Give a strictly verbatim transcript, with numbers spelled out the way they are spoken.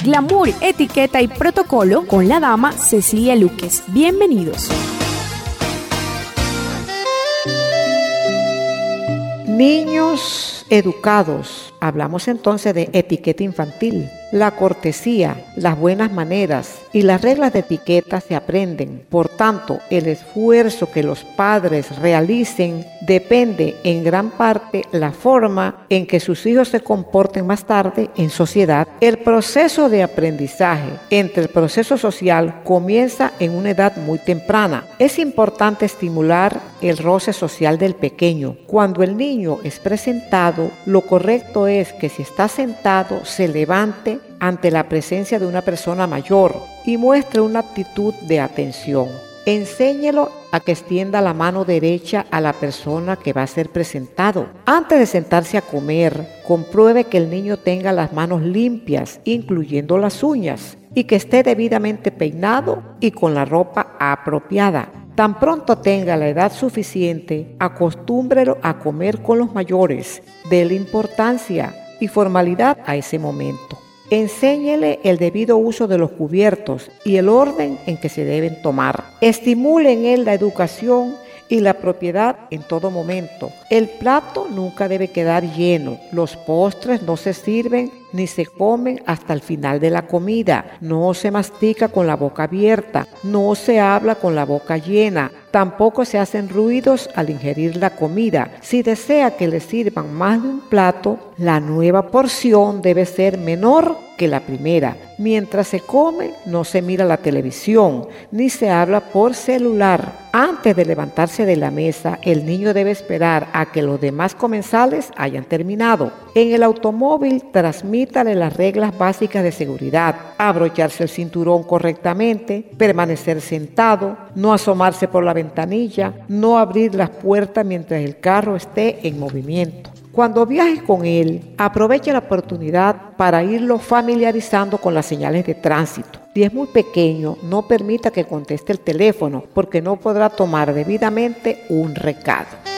glamour, etiqueta y protocolo con la dama Cecilia Luques. Bienvenidos. Niños educados. Hablamos entonces de etiqueta infantil. La cortesía, las buenas maneras y las reglas de etiqueta se aprenden. Por tanto, el esfuerzo que los padres realicen depende en gran parte la forma en que sus hijos se comporten más tarde en sociedad. El proceso de aprendizaje entre el proceso social comienza en una edad muy temprana. Es importante estimular el roce social del pequeño. Cuando el niño es presentado, lo correcto es que si está sentado, se levante ante la presencia de una persona mayor y muestre una actitud de atención. Enséñelo a que extienda la mano derecha a la persona que va a ser presentado. Antes de sentarse a comer, compruebe que el niño tenga las manos limpias, incluyendo las uñas, y que esté debidamente peinado y con la ropa apropiada. Tan pronto tenga la edad suficiente, acostúmbrelo a comer con los mayores. Déle importancia y formalidad a ese momento. Enséñele el debido uso de los cubiertos y el orden en que se deben tomar. Estimule en él la educación y la propiedad en todo momento. El plato nunca debe quedar lleno. Los postres no se sirven ni se comen hasta el final de la comida. No se mastica con la boca abierta. No se habla con la boca llena. Tampoco se hacen ruidos al ingerir la comida. Si desea que le sirvan más de un plato, la nueva porción debe ser menor que la primera. Mientras se come, no se mira la televisión, ni se habla por celular. Antes de levantarse de la mesa, el niño debe esperar a que los demás comensales hayan terminado. En el automóvil, transmítale las reglas básicas de seguridad: abrocharse el cinturón correctamente, permanecer sentado, no asomarse por la ventanilla, no abrir las puertas mientras el carro esté en movimiento. Cuando viajes con él, aproveche la oportunidad para irlo familiarizando con las señales de tránsito. Si es muy pequeño, no permita que conteste el teléfono porque no podrá tomar debidamente un recado.